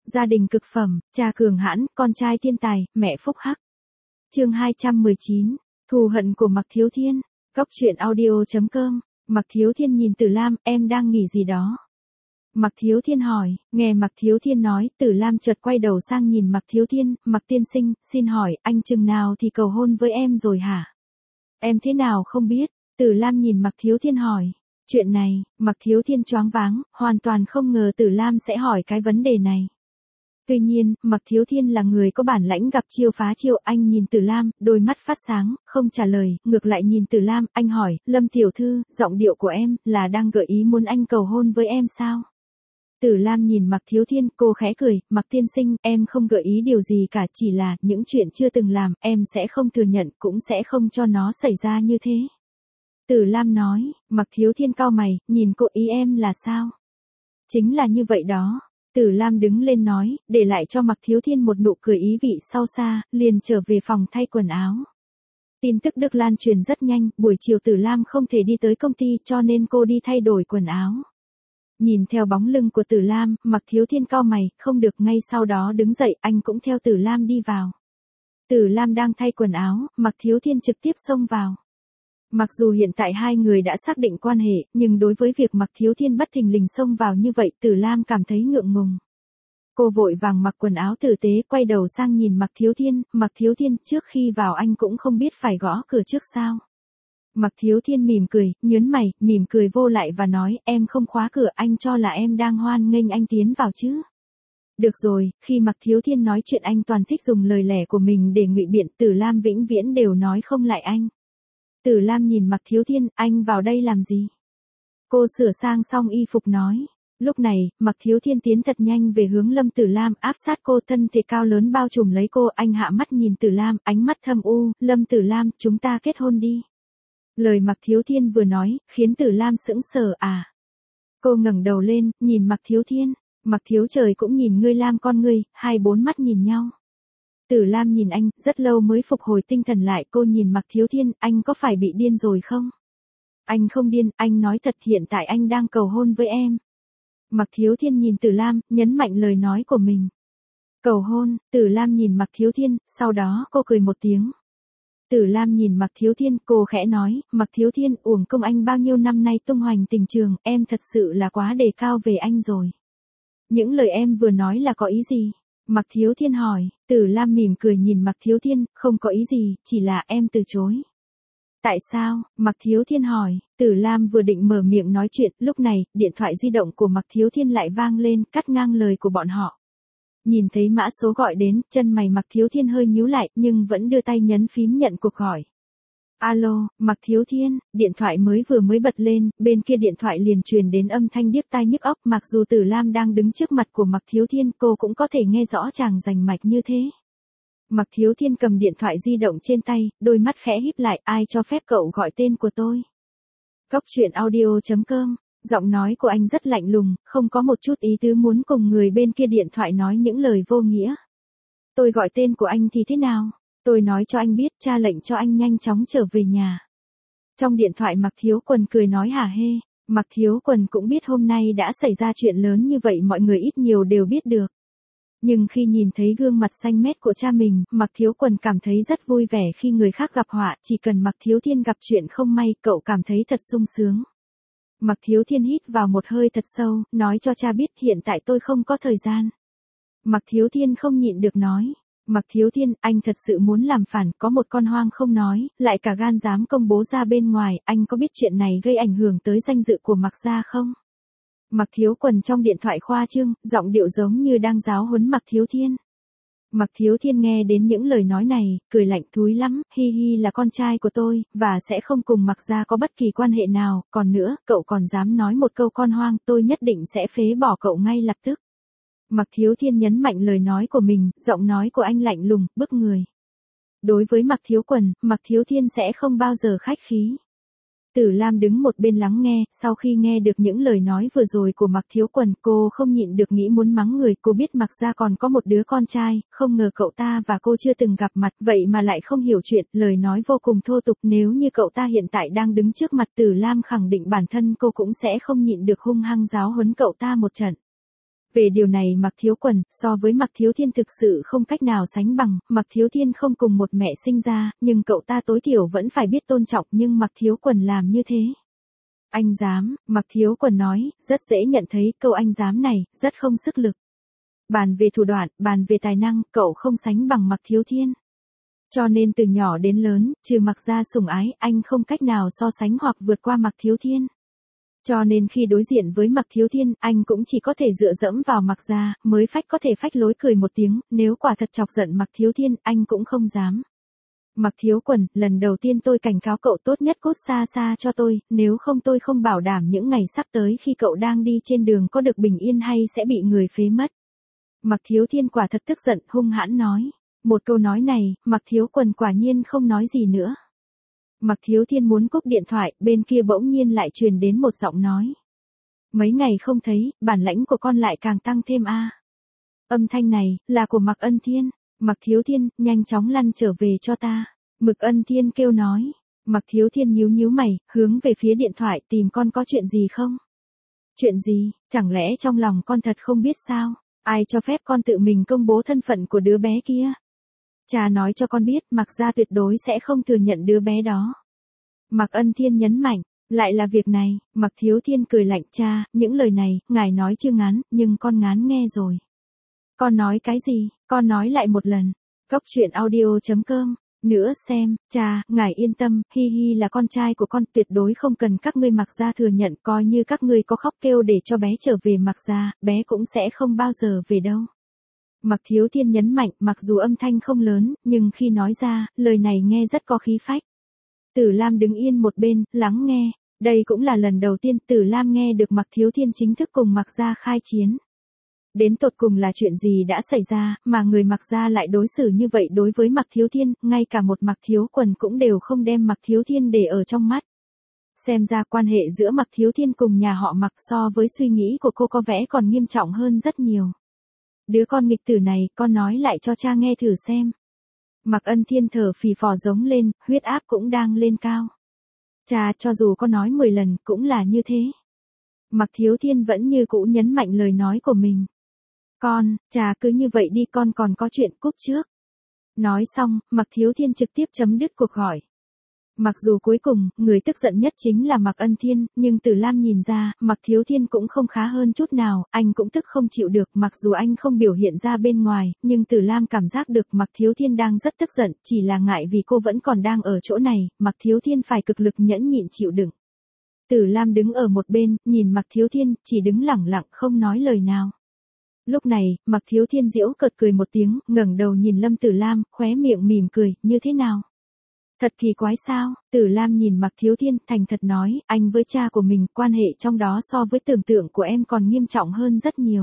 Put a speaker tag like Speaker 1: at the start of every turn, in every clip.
Speaker 1: Gia đình cực phẩm, cha cường hãn, con trai thiên tài, mẹ phúc hắc. Chương 219, thù hận của Mạc Thiếu Thiên. Góc truyện audio.com. Mạc Thiếu Thiên nhìn Tử Lam, em đang nghỉ gì đó? Mạc Thiếu Thiên hỏi, nghe Mạc Thiếu Thiên nói, Tử Lam chợt quay đầu sang nhìn Mạc Thiếu Thiên, Mạc tiên sinh, xin hỏi, anh chừng nào thì cầu hôn với em rồi hả? Em thế nào không biết? Tử Lam nhìn Mạc Thiếu Thiên hỏi. Chuyện này, Mạc Thiếu Thiên choáng váng, hoàn toàn không ngờ Tử Lam sẽ hỏi cái vấn đề này. Tuy nhiên, Mạc Thiếu Thiên là người có bản lãnh gặp chiêu phá chiêu, anh nhìn Tử Lam, đôi mắt phát sáng, không trả lời, ngược lại nhìn Tử Lam, anh hỏi, Lâm tiểu thư, giọng điệu của em, là đang gợi ý muốn anh cầu hôn với em sao? Tử Lam nhìn Mạc Thiếu Thiên, cô khẽ cười, Mạc tiên sinh, em không gợi ý điều gì cả, chỉ là, những chuyện chưa từng làm, em sẽ không thừa nhận, cũng sẽ không cho nó xảy ra như thế. Tử Lam nói, Mạc Thiếu Thiên cau mày, nhìn cô, ý em là sao? Chính là như vậy đó. Tử Lam đứng lên nói, để lại cho Mạc Thiếu Thiên một nụ cười ý vị sâu xa, liền trở về phòng thay quần áo. Tin tức được lan truyền rất nhanh, buổi chiều Tử Lam không thể đi tới công ty cho nên cô đi thay đổi quần áo. Nhìn theo bóng lưng của Tử Lam, Mạc Thiếu Thiên cau mày, không được, ngay sau đó đứng dậy, anh cũng theo Tử Lam đi vào. Tử Lam đang thay quần áo, Mạc Thiếu Thiên trực tiếp xông vào. Mặc dù hiện tại hai người đã xác định quan hệ, nhưng đối với việc Mạc Thiếu Thiên bất thình lình xông vào như vậy, Tử Lam cảm thấy ngượng ngùng. Cô vội vàng mặc quần áo tử tế, quay đầu sang nhìn Mạc Thiếu Thiên, trước khi vào anh cũng không biết phải gõ cửa trước sao. Mạc Thiếu Thiên mỉm cười, nhớn mày, mỉm cười vô lại và nói, em không khóa cửa, anh cho là em đang hoan nghênh anh tiến vào chứ. Được rồi, khi Mạc Thiếu Thiên nói chuyện anh toàn thích dùng lời lẽ của mình để ngụy biện, Tử Lam vĩnh viễn đều nói không lại anh. Tử Lam nhìn Mạc Thiếu Thiên, anh vào đây làm gì? Cô sửa sang xong y phục nói. Lúc này, Mạc Thiếu Thiên tiến thật nhanh về hướng Lâm Tử Lam, áp sát cô, thân thể cao lớn bao trùm lấy cô, anh hạ mắt nhìn Tử Lam, ánh mắt thâm u, Lâm Tử Lam, chúng ta kết hôn đi. Lời Mạc Thiếu Thiên vừa nói, khiến Tử Lam sững sờ à. Cô ngẩng đầu lên, nhìn Mạc Thiếu Thiên, Mạc Thiếu Trời cũng nhìn ngươi Lam con ngươi, hai bốn mắt nhìn nhau. Tử Lam nhìn anh, rất lâu mới phục hồi tinh thần lại, cô nhìn Mạc Thiếu Thiên, anh có phải bị điên rồi không? Anh không điên, anh nói thật, hiện tại anh đang cầu hôn với em. Mạc Thiếu Thiên nhìn Tử Lam, nhấn mạnh lời nói của mình. Cầu hôn, Tử Lam nhìn Mạc Thiếu Thiên, sau đó cô cười một tiếng. Tử Lam nhìn Mạc Thiếu Thiên, cô khẽ nói, Mạc Thiếu Thiên, uổng công anh bao nhiêu năm nay tung hoành tình trường, em thật sự là quá đề cao về anh rồi. Những lời em vừa nói là có ý gì? Mạc Thiếu Thiên hỏi, Tử Lam mỉm cười nhìn Mạc Thiếu Thiên, không có ý gì, chỉ là em từ chối. Tại sao? Mạc Thiếu Thiên hỏi, Tử Lam vừa định mở miệng nói chuyện, lúc này, điện thoại di động của Mạc Thiếu Thiên lại vang lên, cắt ngang lời của bọn họ. Nhìn thấy mã số gọi đến, chân mày Mạc Thiếu Thiên hơi nhíu lại, nhưng vẫn đưa tay nhấn phím nhận cuộc gọi. Alo, Mạc Thiếu Thiên, điện thoại vừa mới bật lên, bên kia điện thoại liền truyền đến âm thanh điếc tai nhức óc, mặc dù Tử Lam đang đứng trước mặt của Mạc Thiếu Thiên, cô cũng có thể nghe rõ chàng rành mạch như thế. Mạc Thiếu Thiên cầm điện thoại di động trên tay, đôi mắt khẽ híp lại, ai cho phép cậu gọi tên của tôi? Góc truyện audio.com, giọng nói của anh rất lạnh lùng, không có một chút ý tứ muốn cùng người bên kia điện thoại nói những lời vô nghĩa. Tôi gọi tên của anh thì thế nào? Tôi nói cho anh biết, cha lệnh cho anh nhanh chóng trở về nhà. Trong điện thoại Mạc Thiếu Quần cười nói hả hê, Mạc Thiếu Quần cũng biết hôm nay đã xảy ra chuyện lớn như vậy, mọi người ít nhiều đều biết được. Nhưng khi nhìn thấy gương mặt xanh mét của cha mình, Mạc Thiếu Quần cảm thấy rất vui vẻ khi người khác gặp họa, chỉ cần Mạc Thiếu Thiên gặp chuyện không may, cậu cảm thấy thật sung sướng. Mạc Thiếu Thiên hít vào một hơi thật sâu, nói cho cha biết hiện tại tôi không có thời gian. Mạc Thiếu Thiên không nhịn được nói. Mạc Thiếu Thiên, anh thật sự muốn làm phản, có một con hoang không nói, lại cả gan dám công bố ra bên ngoài, anh có biết chuyện này gây ảnh hưởng tới danh dự của Mạc gia không? Mạc Thiếu Quần trong điện thoại khoa trương, giọng điệu giống như đang giáo huấn Mạc Thiếu Thiên. Mạc Thiếu Thiên nghe đến những lời nói này, cười lạnh, thúi lắm, hi hi, là con trai của tôi, và sẽ không cùng Mạc gia có bất kỳ quan hệ nào, còn nữa, cậu còn dám nói một câu con hoang, tôi nhất định sẽ phế bỏ cậu ngay lập tức. Mạc Thiếu Thiên nhấn mạnh lời nói của mình, giọng nói của anh lạnh lùng, bức người. Đối với Mạc Thiếu Quần, Mạc Thiếu Thiên sẽ không bao giờ khách khí. Tử Lam đứng một bên lắng nghe, sau khi nghe được những lời nói vừa rồi của Mạc Thiếu Quần, cô không nhịn được nghĩ muốn mắng người, cô biết Mạc gia còn có một đứa con trai, không ngờ cậu ta và cô chưa từng gặp mặt, vậy mà lại không hiểu chuyện, lời nói vô cùng thô tục, nếu như cậu ta hiện tại đang đứng trước mặt Tử Lam khẳng định bản thân cô cũng sẽ không nhịn được hung hăng giáo huấn cậu ta một trận. Về điều này Mạc Thiếu Quần, so với Mạc Thiếu Thiên thực sự không cách nào sánh bằng, Mạc Thiếu Thiên không cùng một mẹ sinh ra, nhưng cậu ta tối thiểu vẫn phải biết tôn trọng, nhưng Mạc Thiếu Quần làm như thế. Anh dám, Mạc Thiếu Quần nói, rất dễ nhận thấy câu anh dám này, rất không sức lực. Bàn về thủ đoạn, bàn về tài năng, cậu không sánh bằng Mạc Thiếu Thiên. Cho nên từ nhỏ đến lớn, trừ Mạc gia sủng ái, anh không cách nào so sánh hoặc vượt qua Mạc Thiếu Thiên. Cho nên khi đối diện với Mạc Thiếu Thiên, anh cũng chỉ có thể dựa dẫm vào Mạc gia, mới có thể phách lối cười một tiếng, nếu quả thật chọc giận Mạc Thiếu Thiên, anh cũng không dám. Mạc Thiếu Quần, lần đầu tiên tôi cảnh cáo cậu tốt nhất cút xa xa cho tôi, nếu không tôi không bảo đảm những ngày sắp tới khi cậu đang đi trên đường có được bình yên hay sẽ bị người phế mất. Mạc Thiếu Thiên quả thật tức giận, hung hãn nói. Một câu nói này, Mạc Thiếu Quần quả nhiên không nói gì nữa. Mạc Thiếu Thiên muốn cúp điện thoại, bên kia bỗng nhiên lại truyền đến một giọng nói. Mấy ngày không thấy, bản lãnh của con lại càng tăng thêm a. Âm thanh này, là của Mạc Ân Thiên. Mạc Thiếu Thiên, nhanh chóng lăn trở về cho ta. Mạc Ân Thiên kêu nói. Mạc Thiếu Thiên nhíu nhíu mày, hướng về phía điện thoại tìm con có chuyện gì không? Chuyện gì, chẳng lẽ trong lòng con thật không biết sao? Ai cho phép con tự mình công bố thân phận của đứa bé kia? Cha nói cho con biết, Mạc gia tuyệt đối sẽ không thừa nhận đứa bé đó. Mạc Ân Thiên nhấn mạnh, lại là việc này, Mạc Thiếu Thiên cười lạnh, cha, những lời này, ngài nói chưa ngán, nhưng con ngán nghe rồi. Con nói cái gì, con nói lại một lần. Cốc truyện audio.com, nữa xem, cha, ngài yên tâm, Hi Hi là con trai của con, tuyệt đối không cần các ngươi Mạc gia thừa nhận, coi như các ngươi có khóc kêu để cho bé trở về Mạc gia, bé cũng sẽ không bao giờ về đâu. Mạc Thiếu Thiên nhấn mạnh, mặc dù âm thanh không lớn, nhưng khi nói ra, lời này nghe rất có khí phách. Tử Lam đứng yên một bên, lắng nghe. Đây cũng là lần đầu tiên Tử Lam nghe được Mạc Thiếu Thiên chính thức cùng Mạc gia khai chiến. Đến tột cùng là chuyện gì đã xảy ra, mà người Mạc gia lại đối xử như vậy đối với Mạc Thiếu Thiên, ngay cả một Mạc Thiếu Quần cũng đều không đem Mạc Thiếu Thiên để ở trong mắt. Xem ra quan hệ giữa Mạc Thiếu Thiên cùng nhà họ Mạc so với suy nghĩ của cô có vẻ còn nghiêm trọng hơn rất nhiều. Đứa con nghịch tử này, con nói lại cho cha nghe thử xem. Mạc Ân Thiên thở phì phò giống lên, huyết áp cũng đang lên cao. Cha, cho dù con nói 10 lần, cũng là như thế. Mạc Thiếu Thiên vẫn như cũ nhấn mạnh lời nói của mình. Con, cha cứ như vậy đi, con còn có chuyện, cúp trước. Nói xong, Mạc Thiếu Thiên trực tiếp chấm dứt cuộc gọi. Mặc dù cuối cùng, người tức giận nhất chính là Mạc Ân Thiên, nhưng Tử Lam nhìn ra, Mạc Thiếu Thiên cũng không khá hơn chút nào, anh cũng tức không chịu được, mặc dù anh không biểu hiện ra bên ngoài, nhưng Tử Lam cảm giác được Mạc Thiếu Thiên đang rất tức giận, chỉ là ngại vì cô vẫn còn đang ở chỗ này, Mạc Thiếu Thiên phải cực lực nhẫn nhịn chịu đựng. Tử Lam đứng ở một bên, nhìn Mạc Thiếu Thiên, chỉ đứng lẳng lặng không nói lời nào. Lúc này, Mạc Thiếu Thiên giễu cợt cười một tiếng, ngẩng đầu nhìn Lâm Tử Lam, khóe miệng mỉm cười, như thế nào? Thật kỳ quái sao? Tử Lam nhìn Mạc Thiếu Thiên, thành thật nói, anh với cha của mình, quan hệ trong đó so với tưởng tượng của em còn nghiêm trọng hơn rất nhiều.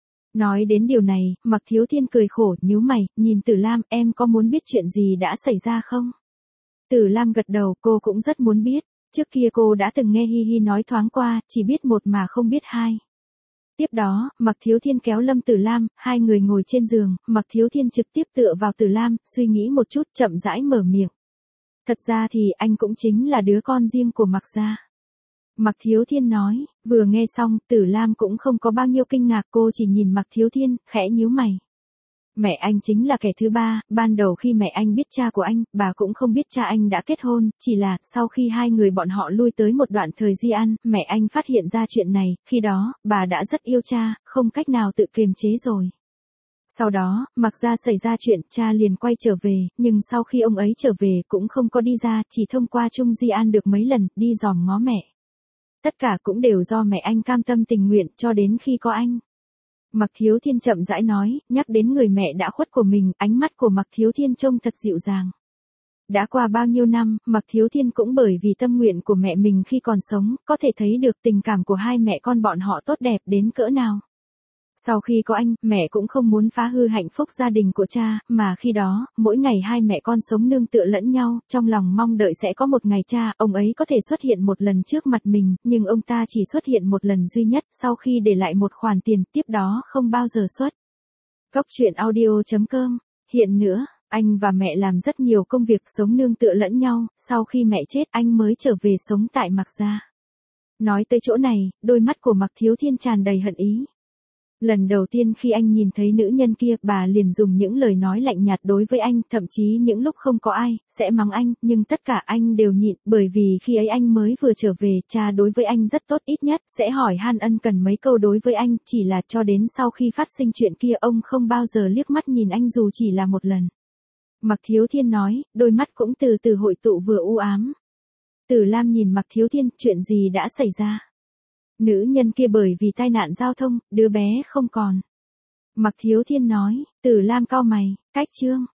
Speaker 1: Nói đến điều này, Mạc Thiếu Thiên cười khổ, nhíu mày, nhìn Tử Lam, em có muốn biết chuyện gì đã xảy ra không? Tử Lam gật đầu, cô cũng rất muốn biết. Trước kia cô đã từng nghe Hi Hi nói thoáng qua, chỉ biết một mà không biết hai. Tiếp đó, Mạc Thiếu Thiên kéo Lâm Tử Lam, hai người ngồi trên giường, Mạc Thiếu Thiên trực tiếp tựa vào Tử Lam, suy nghĩ một chút, chậm rãi mở miệng. Thật ra thì anh cũng chính là đứa con riêng của Mạc gia. Mạc Thiếu Thiên nói, vừa nghe xong, Tử Lam cũng không có bao nhiêu kinh ngạc, cô chỉ nhìn Mạc Thiếu Thiên, khẽ nhíu mày. Mẹ anh chính là kẻ thứ ba, ban đầu khi mẹ anh biết cha của anh, bà cũng không biết cha anh đã kết hôn, chỉ là, sau khi hai người bọn họ lui tới một đoạn thời di ăn, mẹ anh phát hiện ra chuyện này, khi đó, bà đã rất yêu cha, không cách nào tự kiềm chế rồi. Sau đó, Mạc gia xảy ra chuyện, cha liền quay trở về, nhưng sau khi ông ấy trở về cũng không có đi ra, chỉ thông qua Trung Di An được mấy lần, đi dòm ngó mẹ. Tất cả cũng đều do mẹ anh cam tâm tình nguyện, cho đến khi có anh. Mạc Thiếu Thiên chậm rãi nói, nhắc đến người mẹ đã khuất của mình, ánh mắt của Mạc Thiếu Thiên trông thật dịu dàng. Đã qua bao nhiêu năm, Mạc Thiếu Thiên cũng bởi vì tâm nguyện của mẹ mình khi còn sống, có thể thấy được tình cảm của hai mẹ con bọn họ tốt đẹp đến cỡ nào. Sau khi có anh, mẹ cũng không muốn phá hư hạnh phúc gia đình của cha, mà khi đó, mỗi ngày hai mẹ con sống nương tựa lẫn nhau, trong lòng mong đợi sẽ có một ngày cha, ông ấy có thể xuất hiện một lần trước mặt mình, nhưng ông ta chỉ xuất hiện một lần duy nhất, sau khi để lại một khoản tiền, tiếp đó không bao giờ xuất. Cốc truyện audio.com, hiện nữa, anh và mẹ làm rất nhiều công việc sống nương tựa lẫn nhau, sau khi mẹ chết anh mới trở về sống tại Mạc gia. Nói tới chỗ này, đôi mắt của Mạc Thiếu Thiên tràn đầy hận ý. Lần đầu tiên khi anh nhìn thấy nữ nhân kia, bà liền dùng những lời nói lạnh nhạt đối với anh, thậm chí những lúc không có ai, sẽ mắng anh, nhưng tất cả anh đều nhịn, bởi vì khi ấy anh mới vừa trở về, cha đối với anh rất tốt, ít nhất, sẽ hỏi han ân cần mấy câu đối với anh, chỉ là cho đến sau khi phát sinh chuyện kia ông không bao giờ liếc mắt nhìn anh dù chỉ là một lần. Mạc Thiếu Thiên nói, đôi mắt cũng từ từ hội tụ vừa u ám. Tử Lam nhìn Mạc Thiếu Thiên, chuyện gì đã xảy ra? Nữ nhân kia bởi vì tai nạn giao thông, đứa bé không còn. Mạc Thiếu Thiên nói, Tử Lam cau mày, cách chương.